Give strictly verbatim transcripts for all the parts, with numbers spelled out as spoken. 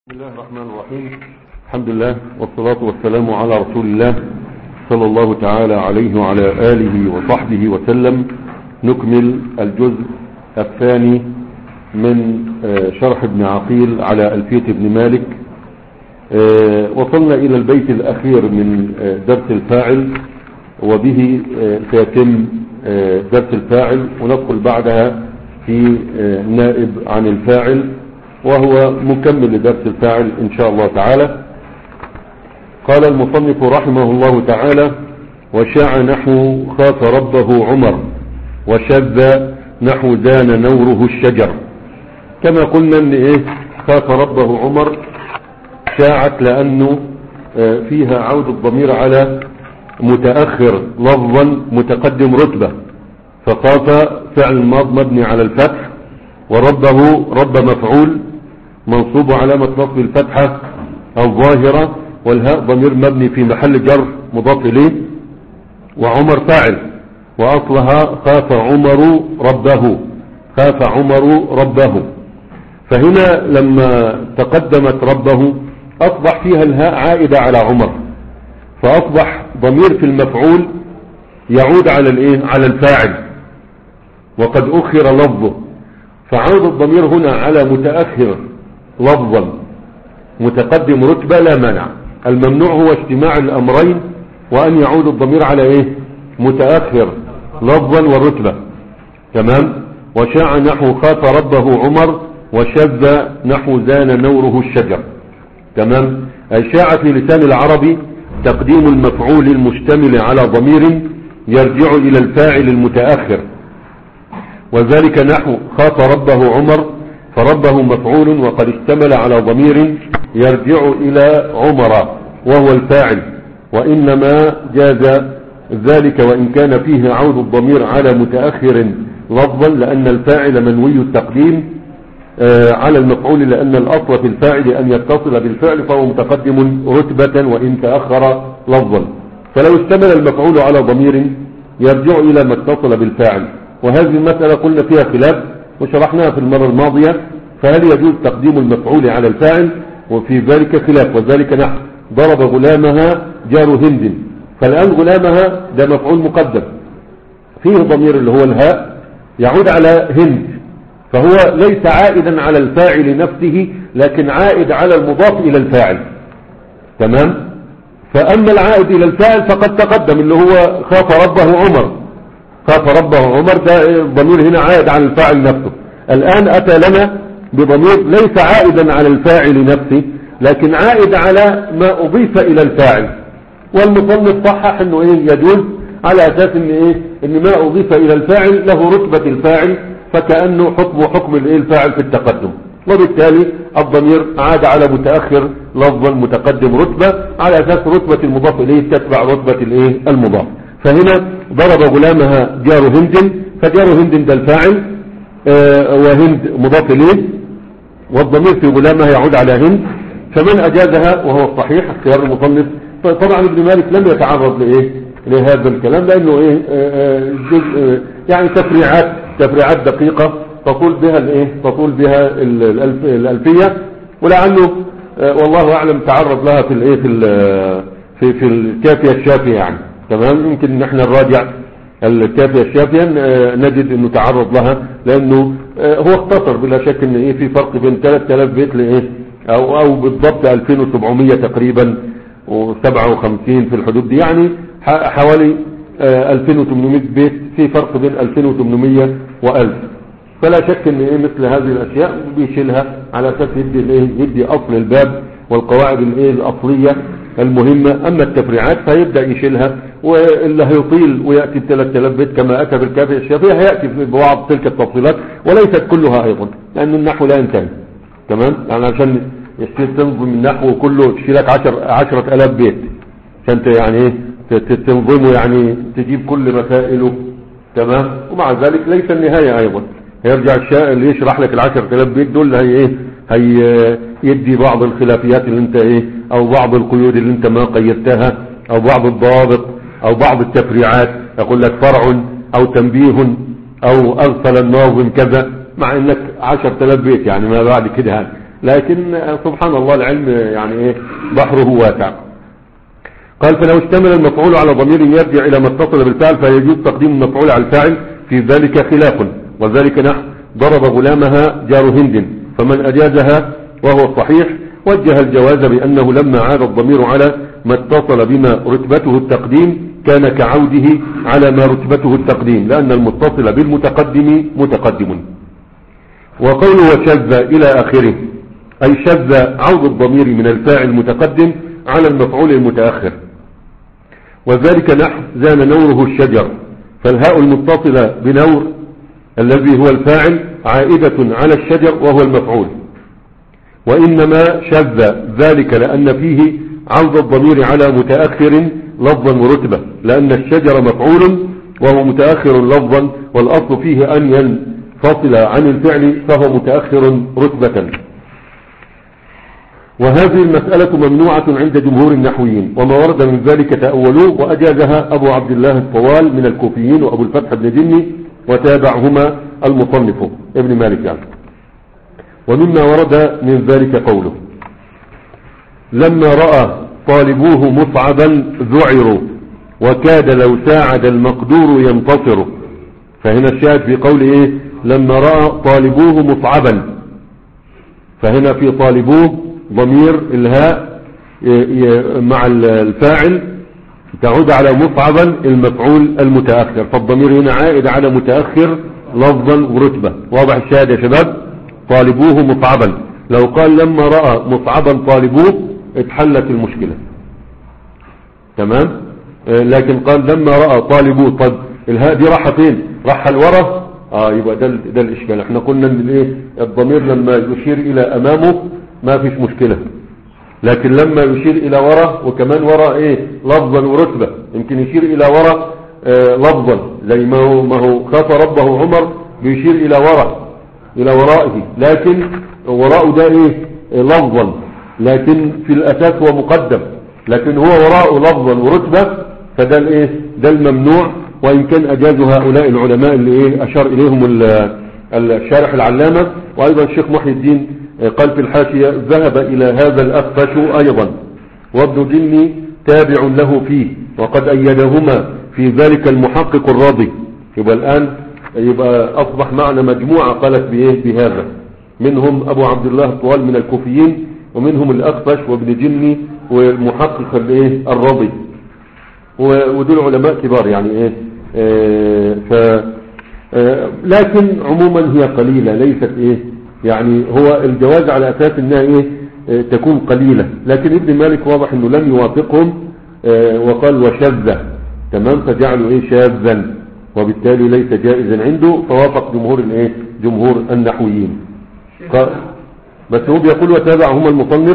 بسم الله الرحمن الرحيم. الحمد لله والصلاة والسلام على رسول الله صلى الله تعالى عليه وعلى آله وصحبه وسلم. نكمل الجزء الثاني من شرح ابن عقيل على ألفية ابن مالك. وصلنا إلى البيت الأخير من درس الفاعل، وبه سيتم درس الفاعل، وندخل بعدها في نائب عن الفاعل، وهو مكمل لدرس الفاعل إن شاء الله تعالى. قال المصنف رحمه الله تعالى: وشاع نحو خاف ربه عمر، وشذ نحو زان نوره الشجر. كما قلنا ان ايه خاف ربه عمر شاعت لانه فيها عود الضمير على متأخر لفظا متقدم رتبة، فخاف فعل ماض مبني على الفتح، وربه رب مفعول منصوب علامة نصب الفتحة الظاهرة، والهاء ضمير مبني في محل جر مضاف إليه، وعمر فاعل، وأصلها خاف عمر ربه، خاف عمر ربه. فهنا لما تقدمت ربه أصبح فيها الهاء عائدة على عمر، فأصبح ضمير في المفعول يعود على الايه على الفاعل، وقد أخر لفظه، فعود الضمير هنا على متأخر لفظا متقدم رتبة لا مانع. الممنوع هو اجتماع الأمرين، وأن يعود الضمير على ايه متأخر لفظا والرتبة. تمام. وشاع نحو خاف ربه عمر، وشذ نحو زان نوره الشجر. تمام. الشاع في لسان العربي تقديم المفعول المشتمل على ضمير يرجع إلى الفاعل المتأخر، وذلك نحو خاف ربه عمر، فربه مفعول وقد اشتمل على ضمير يرجع إلى عمر وهو الفاعل، وإنما جاز ذلك وإن كان فيه عود الضمير على متأخر لفظا، لأن الفاعل منوي التقديم على المفعول، لأن الأصل في الفاعل أن يتصل بالفعل، فهو متقدم رتبة وإن تأخر لفظا. فلو اشتمل المفعول على ضمير يرجع إلى ما اتصل بالفاعل، وهذه المسألة قلنا فيها خلاف وشرحناها في المرة الماضية، فهل يجوز تقديم المفعول على الفاعل؟ وفي ذلك خلاف. وذلك نحو ضرب غلامها جار هند، فالآن غلامها ده مفعول مقدم فيه ضمير اللي هو الهاء يعود على هند، فهو ليس عائدا على الفاعل نفسه، لكن عائد على المضاف إلى الفاعل. تمام. فأما العائد إلى الفاعل فقد تقدم اللي هو خاف ربه عمر، خاف ربه عمر ده الضمير هنا عائد على الفاعل نفسه. الآن أتى لنا بضمير ليس عائدا على الفاعل نفسه، لكن عائد على ما أضيف إلى الفاعل. والمصنف صحح انه ايه يجوز على اساس ان ايه ان ما أضيف إلى الفاعل له رتبة الفاعل، فكأنه حكم حكم الايه الفاعل في التقدم، وبالتالي الضمير عاد على متأخر لفظا متقدم رتبة على اساس رتبة المضاف اليه تتبع رتبة الايه المضاف. فهنا ضرب غلامها جار هند، فجار هند ده الفاعل آه وهند مضاف اليه، والضمير في غلامها يعود على هند. فمن أجازها وهو الصحيح اختيار المصنف. طبعا ابن مالك لم يتعرض لايه لهذا الكلام، لانه ايه آه جزء يعني تفريعات تفريعات دقيقة تطول بها الايه تطول بها الألف الألفية، ولعله آه والله اعلم تعرض لها في الايه في في في الكافية الشافية يعني. تمام. يمكن نحن نراجع الكافية الشافية نجد انه تعرض لها، لانه هو اختصر بلا شك ان ايه في فرق بين ثلاثة آلاف بيت لايه او او بالضبط ألفين وسبعمية تقريبا وسبعة وخمسين في الحدود دي، يعني حوالي ألفين وثمانمائة بيت، في فرق بين ألفين وثمانمائة وألف. فلا شك ان ايه مثل هذه الاشياء بيشيلها على اساس يدي الايه يدي اصل الباب والقواعد الايه الاصلية المهمة. اما التفريعات فيبدأ يشيلها، واللي هيطيل ويأتي ب ثلاثة آلاف بيت كما اتى بالكافية الشافية هيأتي ببعض تلك التفصيلات، وليست كلها ايضا، لان النحو لا ينتهي. تمام. يعني عشان يصير تنظم النحو كله تشيلك عشر عشرة آلاف بيت عشان يعني ايه تنظمه، يعني تجيب كل مسائله. تمام. ومع ذلك ليس النهاية ايضا، هيرجع الشاء اللي يشرح لك العشرة آلاف بيت دول هي ايه هي يدي بعض الخلافيات اللي انت ايه او بعض القيود اللي انت ما قيدتها، او بعض الضوابط، او بعض التفريعات. يقول لك فرع او تنبيه او اغفل الناظم كذا، مع انك عشرة آلاف بيت يعني ما بعد كده يعني لكن سبحان الله العلم يعني ايه بحره واسع. قال فلو اشتمل المفعول على ضمير يرجع الى ما اتصل بالفعل فيجوز تقديم المفعول على الفاعل، في ذلك خلاف، وذلك نحو ضرب غلامها جار هند، فمن اجازها وهو الصحيح وجه الجواز بانه لما عاد الضمير على ما اتصل بما رتبته التقديم كان كعوده على ما رتبته التقديم، لان المتصل بالمتقدم متقدم. وقوله وشذ الى اخره اي شذ عود الضمير من الفاعل المتقدم على المفعول المتأخر، وذلك نحو زان نوره الشجر، فالهاء المتصلة بنور الذي هو الفاعل عائدة على الشجر وهو المفعول، وإنما شذ ذلك لأن فيه عود الضمير على متأخر لفظا ورتبة، لأن الشجر مفعول وهو متأخر لفظا، والأصل فيه أن ينفصل عن الفعل فهو متأخر رتبة. وهذه المسألة ممنوعة عند جمهور النحويين، وما ورد من ذلك تأولوه، وأجازها أبو عبد الله الطوال من الكوفيين وأبو الفتح بن جني، وتابعهما المصنف ابن مالك يعني. ومما ورد من ذلك قوله لما رأى طالبوه مصعبا ذعروا وكاد لو ساعد المقدور ينتصر، فهنا الشاهد في قول ايه لما رأى طالبوه مصعبا، فهنا في طالبوه ضمير الهاء مع الفاعل تعود على مصعبا المفعول المتأخر، فالضمير هنا عائد على متأخر لفظا ورتبة. واضح الشاهد يا شباب؟ طالبوه مصعبا، لو قال لما رأى مصعبا طالبوه اتحلت المشكلة تمام، لكن قال لما رأى طالبوه، طب الهاء دي راح فين؟ راح الورا، اه يبقى ده, ده الاشكال. احنا قلنا ان الايه الضمير لما يشير الى امامه ما فيش مشكلة، لكن لما يشير الى وراء، وكمان وراء ايه لفظا ورتبة، يمكن يشير الى وراء آه لفظا زي ما هو ما هو خاف ربه عمر بيشير الى وراء الى ورائه، لكن وراءه ده ايه لفظا، لكن في الاساس هو مقدم، لكن هو وراءه لفظا ورتبة، فده الايه ده الممنوع. وان كان اجازوا هؤلاء العلماء اللي ايه اشار اليهم الشارح العلامة، وايضا الشيخ محي الدين قال في الحاشية ذهب إلى هذا الأخفش أيضا، وابن جني تابع له فيه، وقد أيدهما في ذلك المحقق الراضي. يبقى الآن يبقى أصبح معنا مجموعة قالت بإيه بهذا، منهم أبو عبد الله الطوال من الكوفيين، ومنهم الأخفش وابن جني والمحقق الإيه الراضي، ودول علماء كبار يعني إيه آه ف آه لكن عموما هي قليلة ليست إيه يعني، هو الجواز على اساس انها ايه اه تكون قليلة، لكن ابن مالك واضح انه لم يوافقهم اه وقال وشذ تمام، فجعلوا ايه شاذا، وبالتالي ليس جائزا عنده، فوافق جمهور الايه جمهور النحويين. بس هو بيقول وتابعهما المصنف،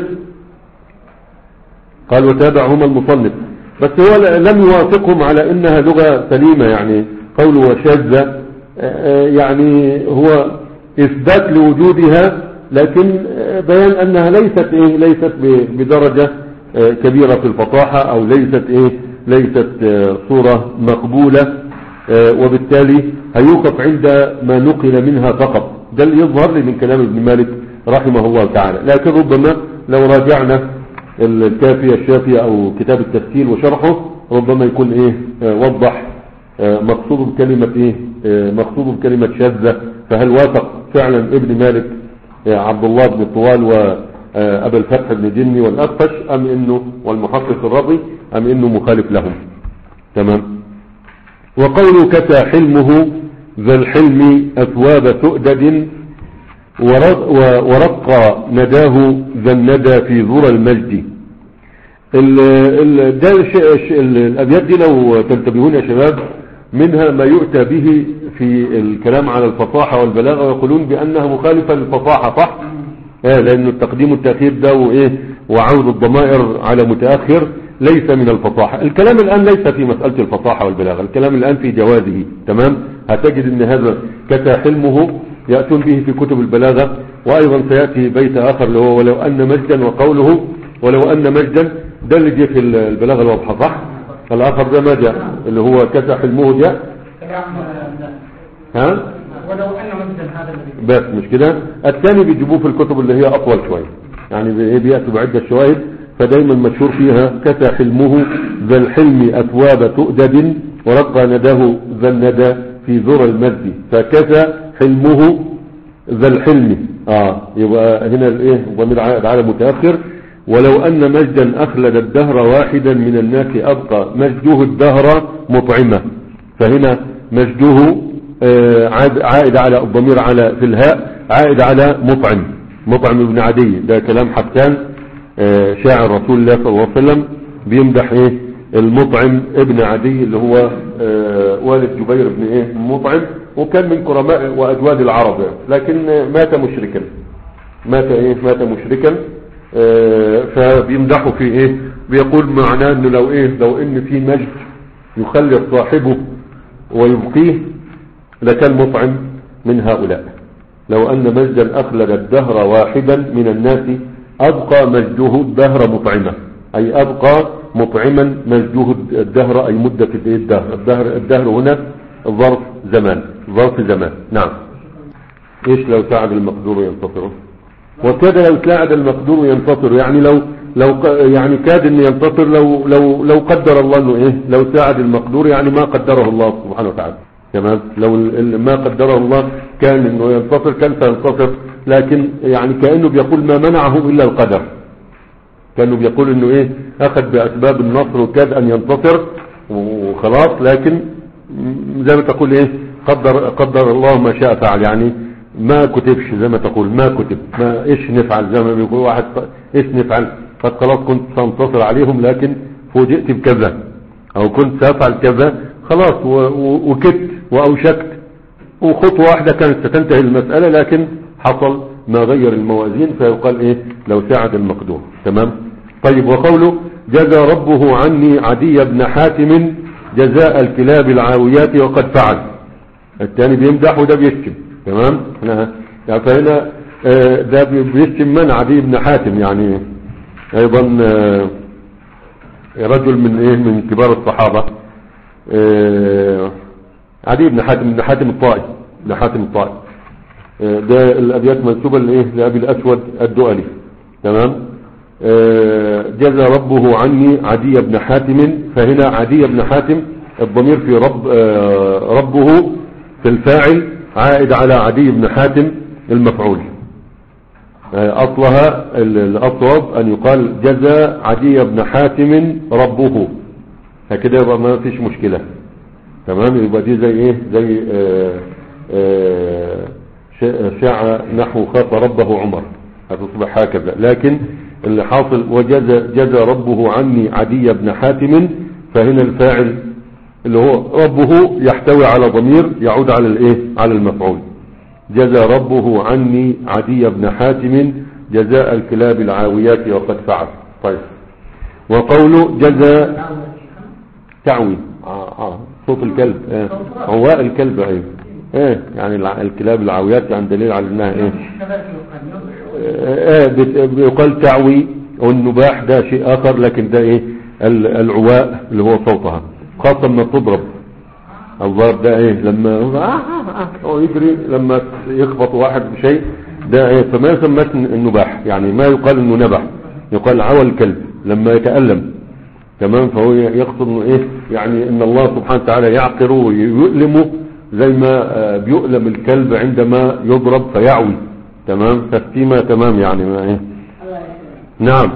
قال وتابعهما المصنف، بس هو لم يوافقهم على انها لغة سليمة، يعني قوله وشذ اه يعني هو إثبات لوجودها، لكن بيان أنها ليست إيه ليست بدرجة كبيرة في الفصاحة، أو ليست إيه ليست صورة مقبولة، وبالتالي هيوقف عند ما نقل منها فقط. ده اللي يظهر لي من كلام ابن مالك رحمه الله تعالى، لكن ربما لو راجعنا الكافية الشافية أو كتاب التفسير وشرحه ربما يكون إيه وضح مقصود بكلمة إيه مقصود بكلمة شاذة، فهل وافق فعلا ابن مالك عبد الله بن الطوال وأبا الفتح بن جني والأخفش، أم إنه والمحقق الرضي، أم إنه مخالف لهم تمام. وقوله كسى حلمه ذا الحلم أثواب سؤدد ورق نداه ذا الندى في ذرى المجد. الأبيات دي لو تنتبهون يا شباب منها ما يؤتى به في الكلام على الفصاحة والبلاغة، ويقولون بأنها مخالفة للفصاحة، صح؟ آه لأنه التقديم والتأخير ده وإيه وعود الضمائر على متأخر ليس من الفصاحة. الكلام الآن ليس في مسألة الفصاحة والبلاغة، الكلام الآن في جوازه تمام. هتجد أن هذا كسى حلمه يأتون به في كتب البلاغة، وأيضا سيأتي بيت آخر اللي هو ولو أن مجدا، وقوله ولو أن مجدا ده اللي جه في البلاغة الواضحة، صح؟ الآخر ده ما جاء اللي هو كسى حلمه جاء ها؟ ولو أن مجدا هذا الذي بس مش كده. الثاني بيجيبوه في الكتب اللي هي اطول شويه، يعني بيأتوا بعدة شواهد، فدايما مشهور فيها كسى حلمه ذا الحلم اثواب تؤدد ورقى نداه ذا الندى في ذرى المجد، فكسى حلمه ذا الحلم. اه يبقى هنا الايه ضمير عائد على متاخر. ولو ان مجدا اخلد الدهر واحدا من الناس ابقى مجده الدهر مطعمه، فهنا مجده آه عائد على الضمير على في الهاء عائد على مطعم، مطعم ابن عدي. ده كلام حسان آه شاعر رسول الله صلى الله عليه وسلم بيمدح ايه المطعم ابن عدي اللي هو آه والد جبير بن ايه مطعم، وكان من كرماء واجواد العرب، لكن مات مشركا، مات ايه مات مشركا. آه فبيمدحوا في ايه، بيقول معناه انه لو ايه لو ان في مجد يخلد صاحبه ويبقيه لكان مطعم من هؤلاء. لو ان مجدا اخلد الدهر واحدا من الناس ابقى مجده الدهر مطعمه، اي ابقى مطعما مجده الدهر، اي مدة الدهر. الدهر, الدهر هنا ظرف زمان، ظرف زمان. نعم. ايش لو ساعد المقدور ينتصر؟ وكذا لو ساعد المقدور ينتصر، يعني لو لو يعني كاد ان ينتصر لو لو لو قدر الله انه ايه لو ساعد المقدور، يعني ما قدره الله سبحانه وتعالى. تمام. لو ما قدره الله كان انه ينتصر كان سينتصر، لكن يعني كأنه بيقول ما منعه الا القدر، كانوا بيقول انه ايه اخذ باسباب النصر وكاد ان ينتصر وخلاص، لكن زي ما تقول ايه قدر قدر الله ما شاء فعل، يعني ما كتبش زي ما تقول ما كتب، ما ايش نفعل زي ما بيقول واحد ايش نفعل، قد خلاص كنت سانتصر عليهم لكن فوجئت بكذا او كنت سافعل كذا خلاص وكدت واوشكت، وخطوة واحدة كانت ستنتهي المسألة لكن حصل ما غير الموازين، فيقال ايه لو ساعد المقدور. تمام. طيب وقوله جزى ربه عني عدي بن حاتم جزاء الكلاب العاويات وقد فعل، الثاني بيمدح وده بيشتم. تمام. يعني فهنا آه ده بيشتم من عدي بن حاتم، يعني ايضا آه رجل من ايه من كبار الصحابة، آه عدي بن حاتم بن حاتم الطائي بن حاتم الطائي. آه ده الابيات منسوبة لايه لابي الاسود الدؤلي. تمام. آه جزى ربه عني عدي بن حاتم، فهنا عدي بن حاتم الضمير في رب آه ربه في الفاعل عائد على عدي بن حاتم المفعول. آه اصلها الاصوب ان يقال جزى عدي بن حاتم ربه، هكذا يبقى ما فيش مشكلة. تمام. يبقى دي زي ايه زي آه آه شاع نحو خاف ربه عمر، هتصبح هكذا. لكن اللي حاصل وجزى جزى ربه عني عدي بن حاتم، فهنا الفاعل اللي هو ربه يحتوي على ضمير يعود على الايه على المفعول. جزى ربه عني عدي بن حاتم جزاء الكلاب العاويات وقد فعل. طيب وقوله جزى تعوي اه اه صوت الكلب اه عواء الكلب ايه ايه يعني الكلاب العاويات، يعني دليل على انها ايه ايه بيقال تعوي، والنباح ده شيء اخر، لكن ده ايه العواء اللي هو صوتها، خاصة لما تضرب الضرب ده ايه لما هو يجري لما يخبط واحد بشيء ده ايه، فما يسمى النباح، يعني ما يقال انه نبح، يقال عوى الكلب لما يتألم. تمام. فهو يقصد انه ايه يعني ان الله سبحانه وتعالى يعقره ويؤلمه زي ما بيؤلم الكلب عندما يضرب فيعوي. تمام. تسكيمة. تمام. يعني ما ايه نعم.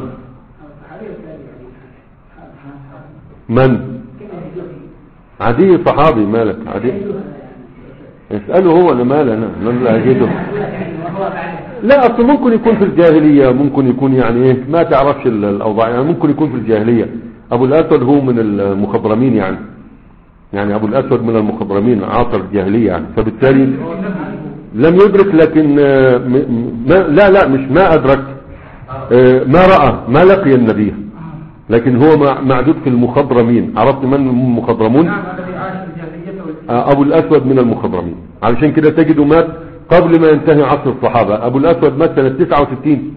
من عدي صحابي مالك عدي اسأله هو، انا مال انا من لا اجده. لا اصل ممكن يكون في الجاهلية، ممكن يكون يعني ايه ما تعرفش الاوضاع، يعني ممكن يكون في الجاهلية. ابو الاسود هو من المخضرمين، يعني يعني ابو الاسود من المخضرمين عاصر الجاهلية، يعني فبالتالي لم يدرك، لكن ما لا لا مش ما ادرك، ما رأى ما لقي النبي، لكن هو معدود في المخضرمين. عرفت من المخضرمون؟ ابو الاسود من المخضرمين، علشان كده تجده مات قبل ما ينتهي عصر الصحابة. ابو الاسود مات سنة تسعة وستين،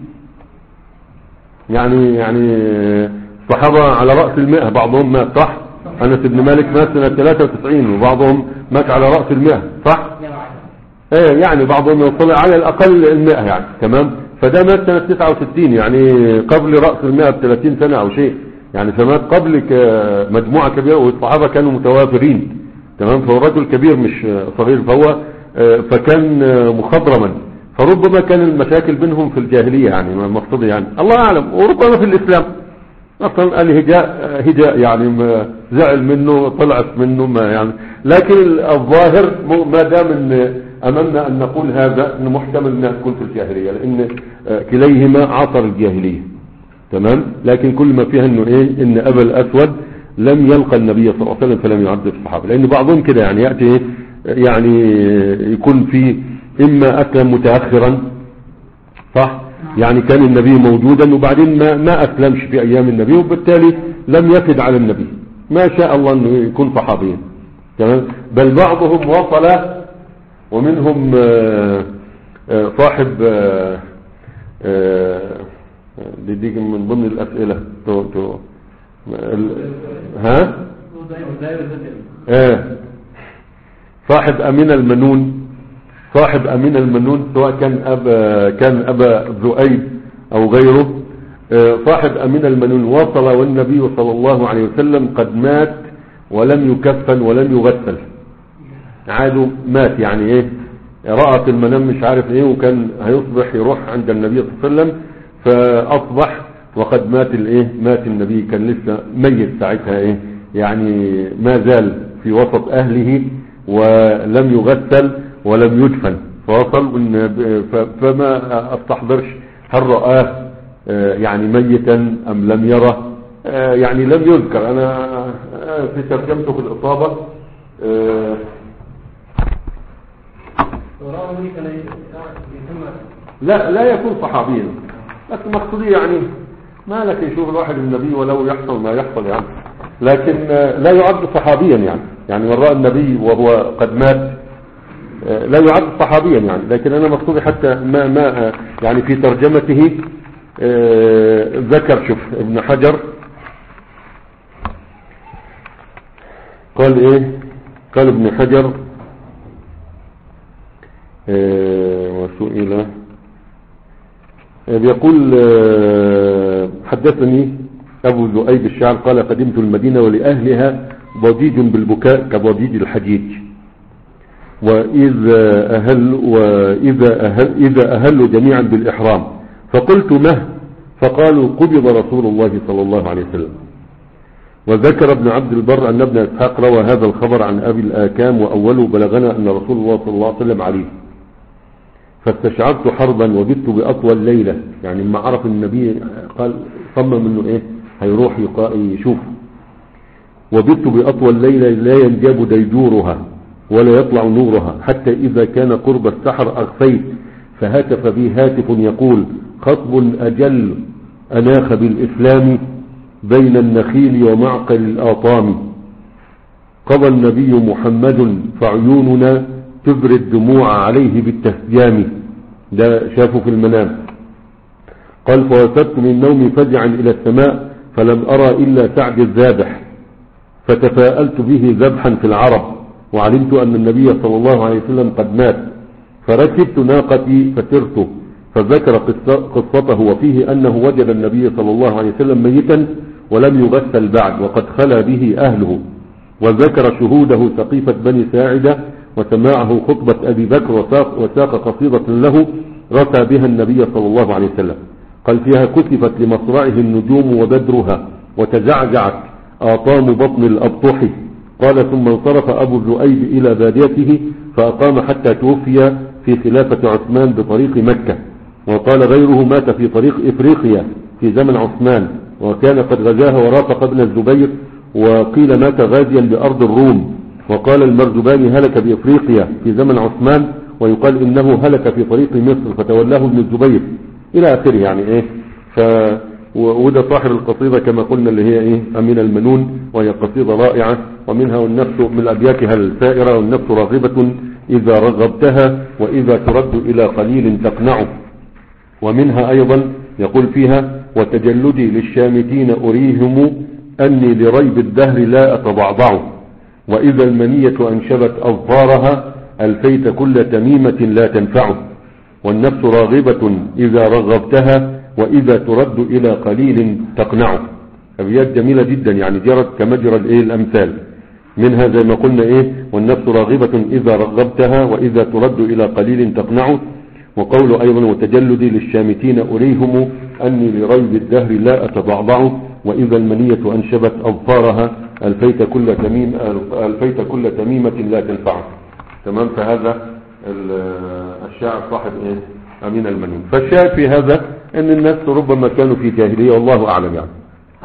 يعني يعني الصحابة على رأس المئة، بعضهم مات صح. انس بن مالك مات سنة ثلاثة وتسعين، وبعضهم مات على رأس المئة صح. ايه يعني بعضهم يوصل على الاقل المئة يعني. تمام. فده مات سنة تسعة وستين يعني قبل رأس المئة بثلاثين سنة او شيء يعني، فمات قبل مجموعة كبيرة والصحابة كانوا متوافرين. تمام. فهو رجل كبير مش صغير، فهو فكان مخضرما، فربما كان المشاكل بينهم في الجاهلية يعني المقصود يعني الله اعلم، وربما في الاسلام اصلا الهجاء هجاء يعني زعل منه طلعت منه ما يعني. لكن الظاهر ما دام ان امامنا ان نقول هذا انه محتمل انها تكون في الجاهلية، لان كليهما عصر الجاهلية. تمام. لكن كل ما فيها انه ايه ان ابا الاسود لم يلقى النبي صلى الله عليه وسلم فلم يعذب الصحابة، لان بعضهم كده يعني يأتي إيه يعني يكون في اما اسلم متأخرا صح يعني كان النبي موجودا وبعدين ما, ما اسلمش في ايام النبي وبالتالي لم يفد على النبي، ما شاء الله انه يكون صحابيا. تمام. بل بعضهم وصل ومنهم صاحب دي من ضمن الاسئلة تو تو ها اه صاحب امين المنون، صاحب امين المنون سواء كان ابا كان ابا ذؤيب او غيره، صاحب امين المنون وصل والنبي صلى الله عليه وسلم قد مات ولم يكفن ولم يغسل، عاده مات يعني ايه رأى في المنام مش عارف ايه وكان هيصبح يروح عند النبي صلى الله عليه وسلم، فاصبح وقد مات الايه مات النبي كان لسه ميت ساعتها ايه يعني ما زال في وسط اهله ولم يغسل ولم يدفن، فوصل فما استحضرش هل رآه يعني ميتا ام لم يره يعني لم يذكر. انا في ترجمته في الاصابة لا لا يكون صحابيا، لكن مقصودي يعني ما لك يشوف الواحد النبي ولو يحصل ما يحصل يعني، لكن لا يعد صحابيا يعني يعني من رأى النبي وهو قد مات لا يعد صحابيا يعني. لكن انا مقصودي حتى ما ما يعني في ترجمته ذكر شوف ابن حجر قال ايه قال ابن حجر وسئل بيقول حدثني ابو ذؤيب الشعر قال قدمت المدينة ولأهلها ضجيج بالبكاء كضجيج الحجيج، وإذا أهل وإذا أهل إذا أهلوا جميعا بالإحرام فقلت مه فقالوا قبض رسول الله صلى الله عليه وسلم. وذكر ابن عبد البر أن ابن إسحاق روى هذا الخبر عن أبي الآكام وأوله بلغنا أن رسول الله صلى الله عليه وسلم عليه، فاستشعرت حربا وبت بأطول ليلة يعني ما عرف النبي قال صمم انه ايه هيروح يشوف، وبت بأطول ليلة لا ينجاب ديجورها ولا يطلع نورها حتى إذا كان قرب السحر أغفيت فهتف بي هاتف يقول خطب أجل أناخ بالإسلام بين النخيل ومعقل الآطام، قضى النبي محمد فعيوننا تبري الدموع عليه بالتسجام. ده شافه في المنام. قال فوسدت من نومي فزعا إلى السماء فلم أرى إلا سعد الذابح فتفاءلت به ذبحا في العرب وعلمت أن النبي صلى الله عليه وسلم قد مات فركبت ناقتي فسرت، فذكر قصته وفيه أنه وجد النبي صلى الله عليه وسلم ميتا ولم يغسل بعد وقد خلى به أهله، وذكر شهوده سقيفة بني ساعدة وسماعه خطبة أبي بكر وساق, وساق قصيدة له رثى بها النبي صلى الله عليه وسلم. قال فيها كتفت لمصرعه النجوم وبدرها وتزعزعت آطام بطن الأبطح. قال ثم انصرف أبو ذؤيب إلى باديته فأقام حتى توفي في خلافة عثمان بطريق مكة، وقال غيره مات في طريق إفريقيا في زمن عثمان وكان قد غزاها ورافق ابن الزبير، وقيل مات غازيا بأرض الروم، وقال المرزباني هلك بإفريقيا في زمن عثمان ويقال إنه هلك في طريق مصر فتولاه ابن الزبير إلى آخره يعني إيه. ف وده صاحب القصيدة كما قلنا اللي هي إيه أمين المنون، وهي قصيدة رائعة ومنها والنفس من أبياتها السائرة والنفس راغبة إذا رغبتها وإذا ترد إلى قليل تقنع. ومنها أيضا يقول فيها وتجلدي للشامتين أريهم أني لريب الدهر لا أتضعضع، وإذا المنية أنشبت أظفارها ألفيت كل تميمة لا تنفعه، والنفس راغبة إذا رغبتها وإذا ترد إلى قليل تقنعه. أبيات جميلة جدا يعني جرت كمجرى الإيه الأمثال، منها زي ما قلنا إيه والنفس راغبة إذا رغبتها وإذا ترد إلى قليل تقنعه. وقول أيضا وتجلدي للشامتين أريهم أني لريب الدهر لا أتضعضع، وإذا المنية أنشبت أظفارها ألفيت كل تميم ألفيت كل تميمة لا تنفعه. تمام. فهذا الشاعر صاحب إيه أمين المنون. فالشاهد في هذا أن الناس ربما كانوا في جاهلية والله أعلم يعني.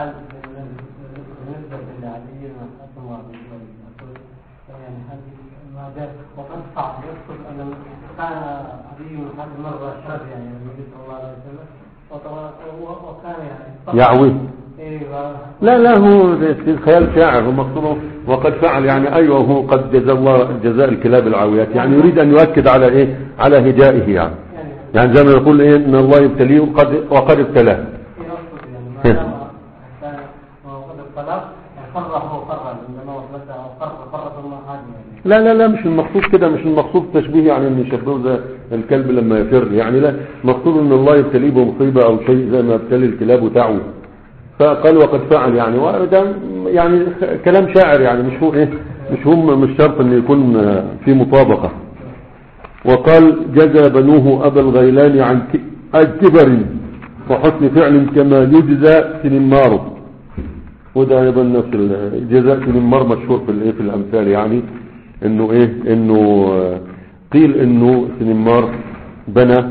يعوي لا لا هو خيال شاعر هو مقصوده وقد فعل يعني ايوه هو قد جزا الله جزاء الكلاب العاويات يعني يريد ان يؤكد على ايه على هجائه يعني يعني زي ما يقول ايه ان الله يبتليه وقد وقد ابتلاه لا لا لا مش المقصود كده مش المقصود تشبيه يعني ان يشبهه زي الكلب لما يفر يعني لا مقصود ان الله يبتليه بمصيبه او شيء زي ما ابتلي الكلاب وتعوي فقال وقد فعل يعني وده يعني كلام شاعر يعني مش هو ايه مش هم مش شرط ان يكون في مطابقه. وقال جزى بنوه ابا الغيلان عن كبر وحسن فعل كما يجزى سنمار. وده ايضا نفس الجزاء سنمار مشهور في الايه في الامثال يعني انه ايه انه قيل انه سنمار بنى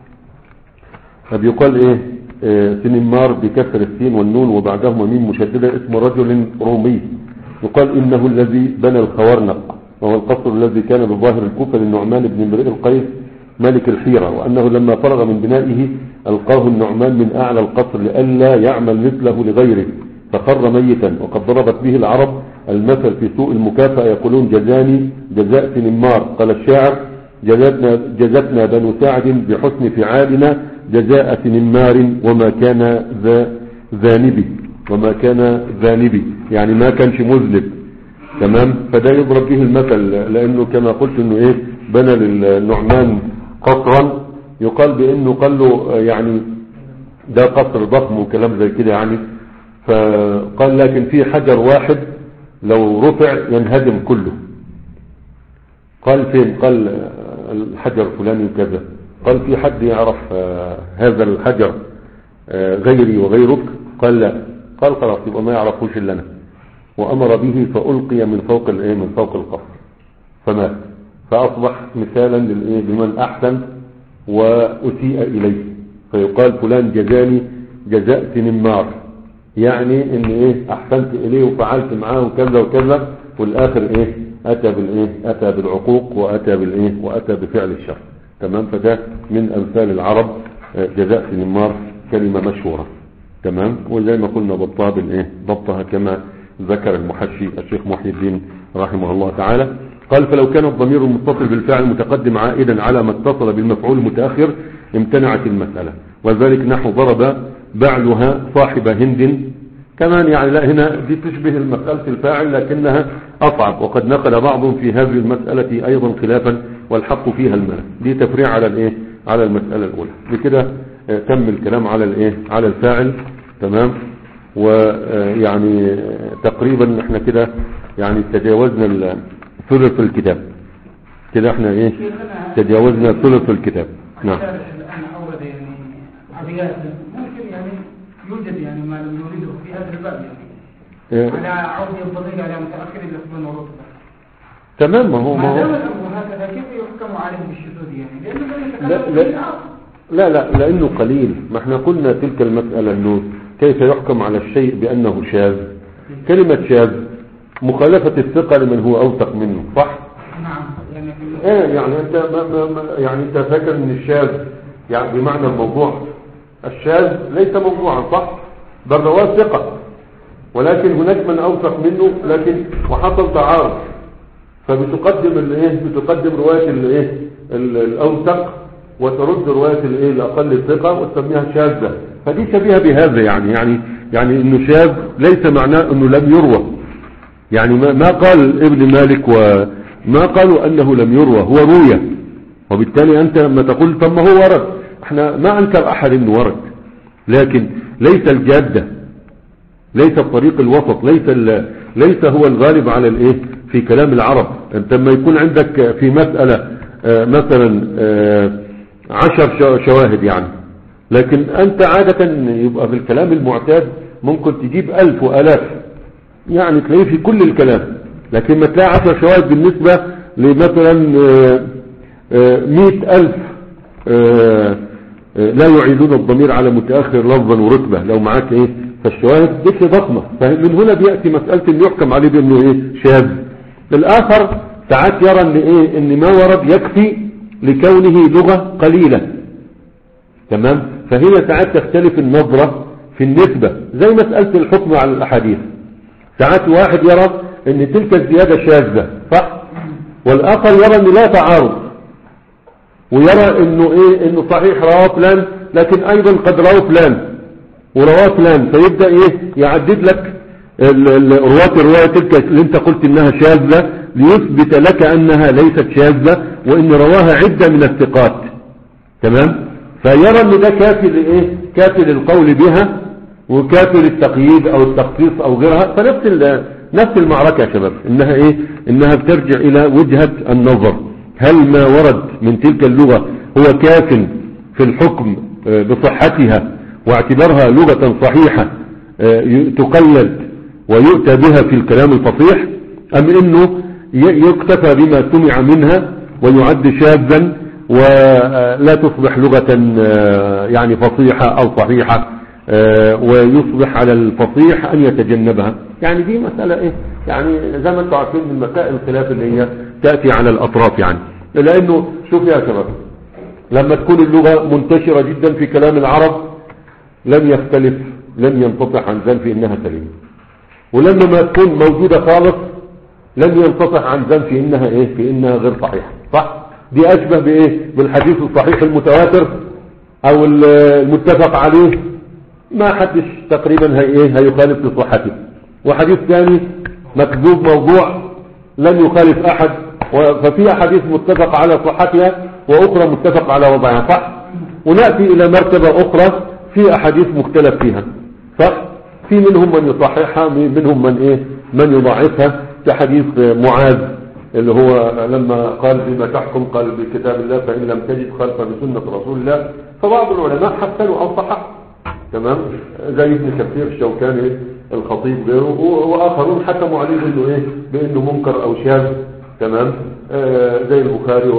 فبيقال ايه سنمار بكسر السين والنون وبعدهما ميم مشددة اسم رجل رومي يقال انه الذي بنى الخوارنق وهو القصر الذي كان بظاهر الكوفة للنعمان بن امرئ القيس ملك الحيرة وانه لما فرغ من بنائه القاه النعمان من اعلى القصر لئلا يعمل مثله لغيره فخر ميتا. وقد ضربت به العرب المثل في سوء المكافأة يقولون جزاني جزاء سنمار. قال الشاعر جزتنا, جزتنا بنو سعد بحسن فعالنا جزاء سنمار وما كان ذانبي وما كان ذانبي يعني ما كانش مذنب. تمام. فده يضرب به المثل لانه كما قلت انه ايه بنى للنعمان قصرا يقال بانه قال له يعني ده قصر ضخم وكلام زي كده يعني فقال لكن في حجر واحد لو رفع ينهدم كله. قال فين؟ قال الحجر فلان وكذا. قال في حد يعرف هذا الحجر غيري وغيرك؟ قال لا. قال خلاص يبقى ما يعرفوش الا انا. وامر به فالقي من فوق الايه من فوق القصر فمات. فاصبح مثالا للايه لمن احسن واسيء اليه فيقال فلان جزاني جزاء سنمار يعني ان ايه احسنت اليه وفعلت معاه وكذا وكذا والاخر ايه اتى بالايه اتى بالعقوق واتى بالايه واتى بفعل الشر. تمام. فده من امثال العرب جزاء سنمار كلمة مشهورة. تمام. وزي ما قلنا ضبطها بالايه ضبطها كما ذكر المحشي الشيخ محي الدين رحمه الله تعالى. قال فلو كان الضمير المتصل بالفاعل المتقدم عائدا على ما اتصل بالمفعول المتأخر امتنعت المسألة وذلك نحو ضرب بعلها صاحب هند كمان يعني لا هنا دي تشبه المسألة الفاعل لكنها أصعب وقد نقل بعضهم في هذه المسألة أيضا خلافا والحق فيها المال. دي تفريع على الايه على المسألة الأولى. بكده تم الكلام على الايه على الفاعل. تمام. ويعني تقريبا احنا كده يعني تجاوزنا ثلث الكتاب كده احنا ايه تجاوزنا ثلث الكتاب. نعم. ممكن يعني يوجد يعني ما لم يريده في هذا الباب يعني على عودة الضمير على متأخر الاسم الموروث. تمام. ما هو ما هو هكذا كيف يحكم عليه بالشذوذ يعني لأنه لا, لا لا لا لانه قليل. ما احنا قلنا تلك المسألة انه كيف يحكم على الشيء بانه شاذ. كلمة شاذ مخالفة الثقة لمن هو اوثق منه صح. نعم يعني ايه يعني انت ما ما يعني انت فاكر ان الشاذ يعني بمعنى الموضوع. الشاذ ليس موضوعا صح بل رواه ثقة ولكن هناك من اوثق منه لكن وحصل تعارض فبتقدم الايه بتقدم رواية الايه الاوثق وترد رواية الايه الاقل الثقة وتسميها شاذة. فدي شبيهة بهذا يعني يعني يعني انه شاذ ليس معناه انه لم يروى يعني ما قال ابن مالك و ما قالوا أنه لم يروى، هو روية. وبالتالي أنت لما تقول طب ما هو ورد، احنا ما أنكر أحد أنه ورد، لكن ليس الجادة، ليس الطريق الوسط، ليس ليس هو الغالب على الايه في كلام العرب. انت لما يكون عندك في مسألة آه مثلا آه عشر شواهد يعني، لكن انت عادة يبقى في الكلام المعتاد ممكن تجيب الف والاف يعني تلاقيه في كل الكلام، لكن ما تلاقي عشر شواهد بالنسبة لمثلا آه آه مئة الف آه لا يعيدون الضمير على متأخر لفظا ورتبة لو معاك ايه، فالشواهد دي ضخمة. فمن هنا بيأتي مسألة ان يحكم عليه بانه ايه شاذ. الاخر ساعات يرى ان ايه ان ما ورد يكفي لكونه لغة قليلة، تمام. فهي ساعات تختلف النظرة في النسبة، زي مسألة الحكم على الاحاديث. ساعات واحد يرى ان تلك الزيادة شاذة صح، والاخر يرى ان لا تعارض، ويرى انه ايه انه صحيح رواه فلان لكن ايضا قد رواه فلان ورواه فلان، فيبدأ ايه يعدد لك رواة الرواية تلك اللي انت قلت انها شاذة ليثبت لك انها ليست شاذة وان رواها عدة من الثقات، تمام. فيرى ان ده كافي لايه كافي للقول بها وكافي للتقييد او التخصيص او غيرها. فنفس نفس المعركة يا شباب، انها ايه انها بترجع الى وجهة النظر، هل ما ورد من تلك اللغة هو كاف في الحكم بصحتها واعتبارها لغة صحيحة تقلد ويؤتى بها في الكلام الفصيح، ام انه يكتفى بما سمع منها ويعد شاذا ولا تصبح لغة يعني فصيحة او صحيحة ويصبح على الفصيح ان يتجنبها. يعني دي مسألة ايه يعني زي ما انتم عارفين من مسائل الخلاف اللي هي تأتي على الاطراف. يعني لانه شوف يا شباب، لما تكون اللغة منتشرة جدا في كلام العرب لن يختلف لن ينطبع عن ذنب انها سليمة، ولما ما تكون موجودة خالص لن ينطبع عن ذنب في انها ايه في انها غير صحيحة صح. دي اشبه بايه بالحديث الصحيح المتواتر او المتفق عليه، ما حدش تقريبا هي ايه هيخالف في صحته، وحديث ثاني مكذوب موضوع لن يخالف احد، ففي حديث متفق على صحتها واخرى متفق على وضعها صح. ونأتي الى مرتبة اخرى في احاديث مختلف فيها صح، في منهم من يصححها منهم من ايه من يضعفها، كحديث معاذ اللي هو لما قال بما تحكم قال بكتاب الله فإن لم تجد خلف بسنة رسول الله. فبعض العلماء حسنوا او صححوا، تمام، زي ابن كثير الشوكاني الخطيب غيره، واخرون حكموا عليه انه ايه بانه منكر او شاذ، تمام، آه زي البخاري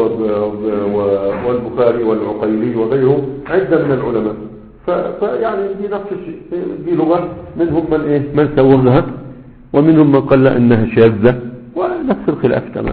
والبخاري والعقيلي وغيره عدة من العلماء. فيعني دي نفس الشيء، دي لغة منهم من ايه من سوغها ومنهم من قال انها شاذة، ونفس الخلاف تمام.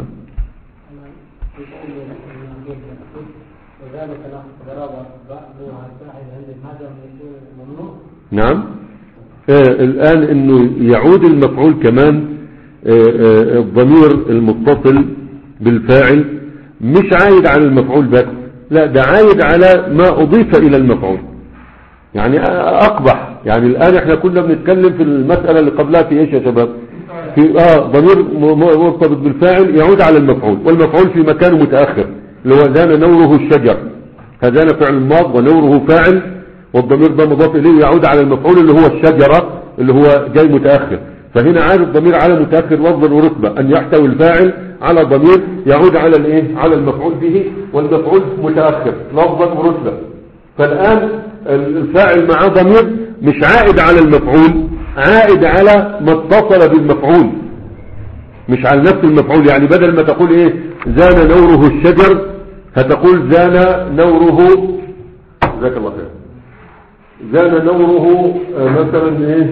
نعم. آه الآن انه يعود المفعول كمان آه آه الضمير المتصل بالفاعل مش عايد على المفعول بس، لا ده عايد على ما اضيف الى المفعول، يعني اقبح. يعني الان احنا كنا بنتكلم في المسألة اللي قبلها في ايش يا شباب، في اه ضمير مرتبط بالفاعل يعود على المفعول، والمفعول في مكانه متأخر اللي هو زان نوره الشجر، هذان فعل الماض ونوره فاعل، والضمير ده مضاف اليه يعود على المفعول اللي هو الشجرة اللي هو جاي متأخر. فهنا عاد الضمير على متأخر لفظا ورتبة ان يحتوي الفاعل على ضمير يعود على الايه على المفعول به، والمفعول متأخر لفظا ورتبة. فالآن الفاعل معاه ضمير مش عائد على المفعول، عائد على ما اتصل بالمفعول مش على نفس المفعول. يعني بدل ما تقول ايه زان نوره الشجر هتقول زان نوره جزاك الله خير زان نوره آه مثلا ايه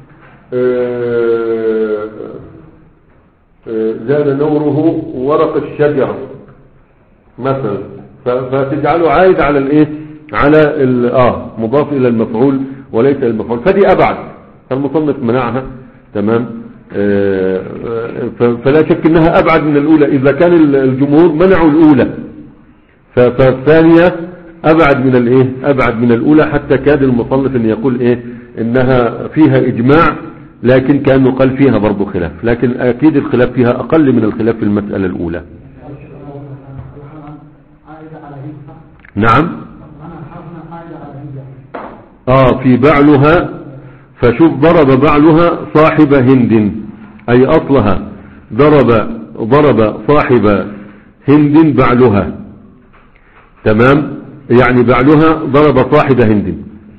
آه آه زان نوره ورق الشجر مثلا، فتجعله عائد على الايه على اه مضاف الى المفعول وليس المفعول، فدي ابعد، فالمصنف منعها، تمام. آه فلا شك انها ابعد من الاولى اذا كان الجمهور منعوا الاولى، فالثانية ابعد من الايه ابعد من الاولى، حتى كاد المصنف ان يقول ايه انها فيها اجماع لكن كأنه قال فيها برضو خلاف، لكن أكيد الخلاف فيها أقل من الخلاف في المسألة الأولى. نعم. آه في بعلها، فشوف ضرب بعلها صاحب هند، أي أصلها ضرب ضرب صاحب هند بعلها، تمام، يعني بعلها ضرب صاحب هند.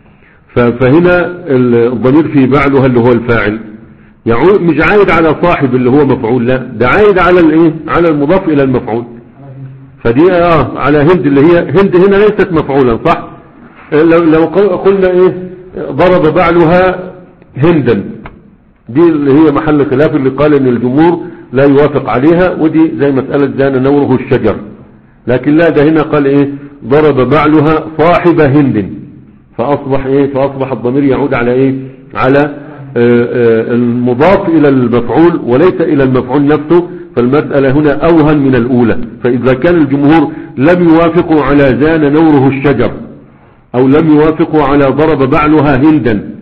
فهنا الضمير في بعلها اللي هو الفاعل يعود مش عايد على صاحب اللي هو مفعول، لا ده عايد على الايه، على المضاف الى المفعول. فدي اه على هند اللي هي هند هنا ليست مفعولا، صح؟ لو لو قلنا ايه ضرب بعلها هندا، دي اللي هي محل خلاف اللي قال ان الجمهور لا يوافق عليها، ودي زي مسألة زان نوره الشجر. لكن لا، ده هنا قال ايه ضرب بعلها صاحب هند، فاصبح ايه فاصبح الضمير يعود على ايه على آآ آآ المضاف الى المفعول وليس الى المفعول نفسه. فالمسألة هنا اوهن من الاولى. فاذا كان الجمهور لم يوافقوا على زان نوره الشجر او لم يوافقوا على ضرب بعلها هندا،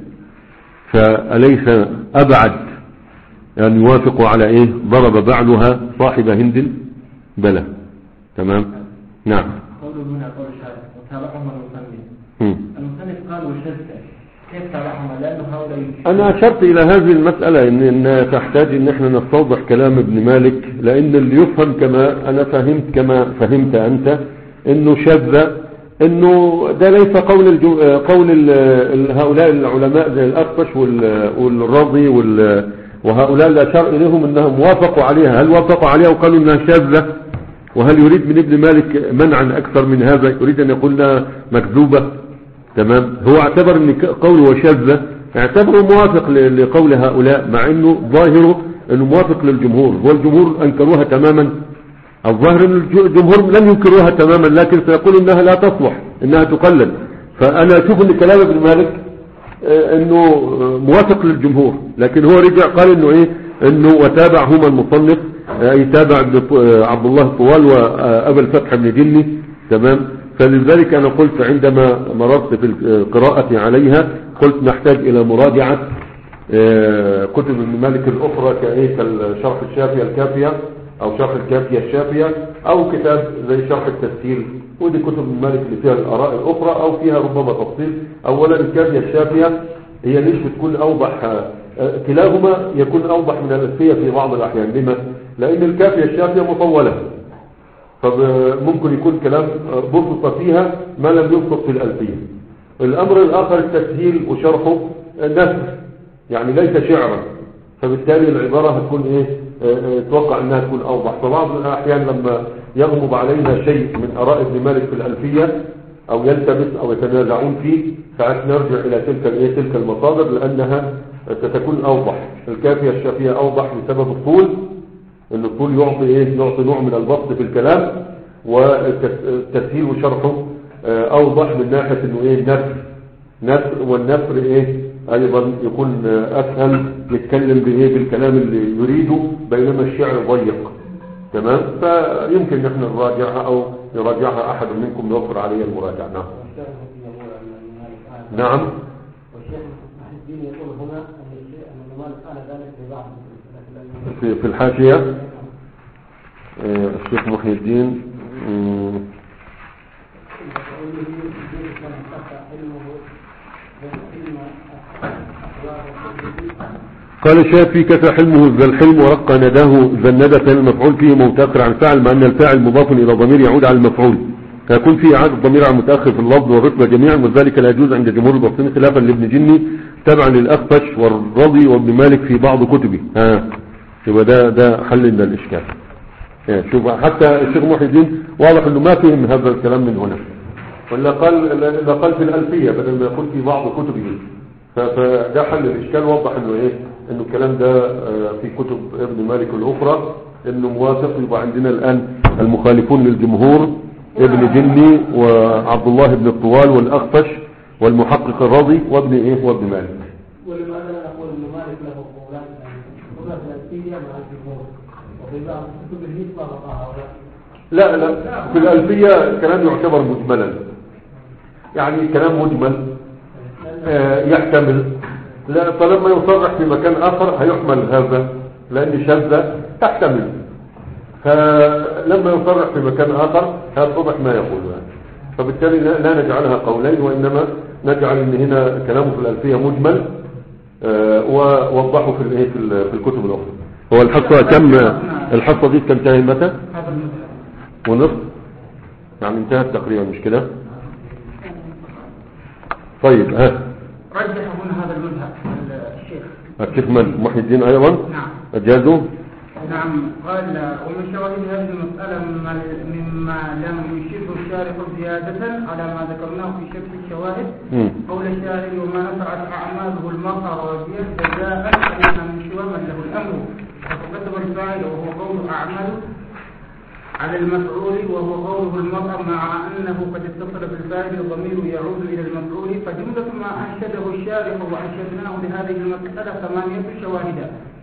فأليس ابعد ان يوافقوا على ايه ضرب بعلها صاحب هند؟ بلى. تمام. نعم. قوله من قول الشارع وتابعهم المصنف. المصنف قال وشركه، كيف تابعهم؟ لانه هؤلاء انا اشرت الى هذه المسألة ان, إن تحتاج ان احنا نستوضح كلام ابن مالك، لان اللي يفهم كما انا فهمت كما فهمت انت انه شذ، انه ده ليس قول الجو... قول ال... هؤلاء العلماء زي الاخفش وال... والرضي وال... وهؤلاء اللي اشار اليهم انهم وافقوا عليها. هل وافقوا عليها وقالوا انها شاذة؟ وهل يريد من ابن مالك منعا اكثر من هذا؟ يريد ان يقولنا مكذوبة؟ تمام. هو اعتبر ان قوله وشاذة اعتبره موافق لقول هؤلاء، مع انه ظاهره انه موافق للجمهور. هو الجمهور انكروها تماما، الظاهر ان الجمهور لم ينكروها تماما، لكن سيقول انها لا تصلح، انها تقلد. فانا اشوف ان كلام ابن مالك انه موافق للجمهور، لكن هو رجع قال انه ايه انه وتابعهما المصنف، اي تابع عبد الله الطوال وابا الفتح بن جني. تمام. فلذلك انا قلت عندما مررت في القراءة عليها قلت نحتاج الى مراجعة كتب ابن مالك الاخرى كايه كالشرح الشافية الكافية او شرح الكافية الشافية او كتاب زي شرح التسهيل، ودي كتب ابن مالك اللي فيها الاراء الاخرى او فيها ربما تفصيل. اولا الكافية الشافية هي ليش بتكون اوضح، كلاهما يكون اوضح من الالفية في بعض الاحيان. لما؟ لان الكافية الشافية مطولة، فممكن يكون كلام بسط فيها ما لم يبسط في الألفية. الأمر الآخر التسهيل وشرحه نثر، يعني ليس شعرا، فبالتالي العبارة هتكون ايه اتوقع انها تكون اوضح. فبعض الأحيان لما يغمض علينا شيء من آراء ابن مالك في الألفية او يلتبس او يتنازعون فيه، فنرجع الى تلك الايه تلك المصادر لانها ستكون اوضح. الكافية الشافية اوضح بسبب الطول، ان الطول يعطي ايه يعطي نوع من البسط في الكلام، والتسهيل وشرحه اوضح من ناحية انه ايه نثر نثر والنثر ايه ايضا يكون اسهل يتكلم بايه بالكلام اللي يريده، بينما الشعر ضيق. تمام. فيمكن نحن نراجعها او يراجعها احد منكم يوفر عليه المراجعة. نعم. نعم. والشيخ الدين يقول هنا ان المال قال ذلك في بعض في في الحاشية الشيخ محي الدين قال الشافعي كفى حلمه ذا الحلم ورقى نداه زندة المفعول فيه متأخر عن فاعل، مع أن الفاعل مضاف إلى ضمير يعود على المفعول، فيكون فيه إعادة الضمير على المتأخر في اللفظ والرتبة جميعا، وذلك لا يجوز عند جمهور البصريين خلافا لابن جني تبعا للأخفش والرضي وابن مالك في بعض كتبه. ها يبقى ده ده حل من الإشكال. شوف حتى الشيخ محي الدين واضح انه ما فهم هذا الكلام من هنا، ولا قال الا قال في الألفية بدل ما يقول في بعض كتبه، فده حل الإشكال. وضح انه ايه انه الكلام ده في كتب ابن مالك الأخرى انه موافق. يبقى عندنا الآن المخالفون للجمهور ابن جني وعبد الله بن الطوال والأخفش والمحقق الرضي وابن ايه وابن مالك. ولماذا لا نقول ان مالك له قولات قولات الألفية مع الجمهور وفي بعض كتبه يطلق هؤلاء؟ لا لا، في الألفية الكلام يعتبر مجملا، يعني كلام مجمل آه يحتمل لا، فلما يصرح في مكان آخر هيحمل هذا، لأن شاذة تحتمل، فلما يصرح في مكان آخر هيتضح ما يقولها، فبالتالي لا نجعلها قولين، وإنما نجعل ان هنا كلامه في الألفية مجمل آه ووضحه في الايه في الكتب الأخرى. هو الحصة كم الحصة دي تنتهي متى؟ ونصف يعني انتهت تقريبا، مش كده؟ طيب ها رجح هنا هذا المذهب الشيخ الشيخ من محي الدين أيضا نعم أجازه. نعم قال ومن شواهد هذه المسألة مما, مما لم يشيره الشارح زيادة على ما ذكرناه في شرح الشواهد قول الشارع وما نفعت أعماله المطر وزياد جزاء فإنها من سوى من له الأمر، فكتب الفاعل وهو قول أعمل على المفعول وهو قوله المطر، مع أنه قد اتصل بالفاعل الضمير يعود إلى المفعول، فجملة ما أنشده الشارح وأنشدناه لهذه المسألة ثمانية شواهد.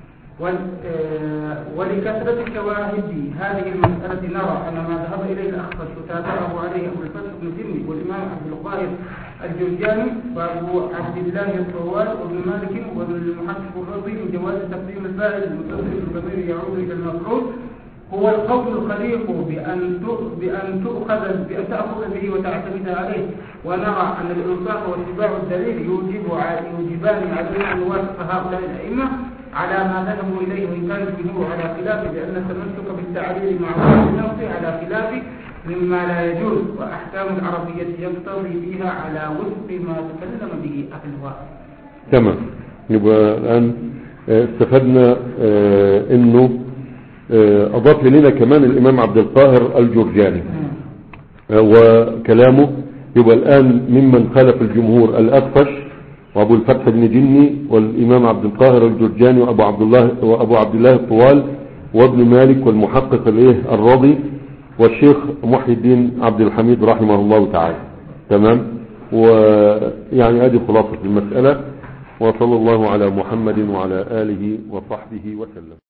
ولكثرة شواهد هذه المسألة نرى أن ما ذهب إليه الأخفش وتابعه عليه أبو الفتح بن جمي والإمام عبد القاهر الجرجاني وأبو عبد الله الطوال وابن مالك والمحقق الرضي من جواز تقديم الفاعل المتصل بالضمير يعود إلى المفعول هو القول الخليق بأن بأن تؤخذ بأن تأخذ به وتعتمد عليه، ونرى أن الإنصاف واتباع الدليل يوجب يوجبان علينا أن نوافق هؤلاء الأئمة على ما ذهبوا إليه، وإن كان الجمهور على خلافه، لأن التمسك بالتعليل مع النص على خلافه مما لا يجوز، وأحكام العربية يقتضي فيها على وفق ما تكلم به أهلها. تمام. يبقى الآن استفدنا إنه أضاف لنا كمان الإمام عبد القاهر الجرجاني وكلامه. يبقى الآن ممن خالف الجمهور الأخفش وأبو الفتح بن جني والإمام عبد القاهر الجرجاني وأبو عبد الله وأبو عبد الله الطوال وابن مالك والمحقق الإيه الرضي والشيخ محي الدين عبد الحميد رحمه الله تعالى. تمام. ويعني هذه خلاصة المسألة، وصلى الله على محمد وعلى آله وصحبه وسلم.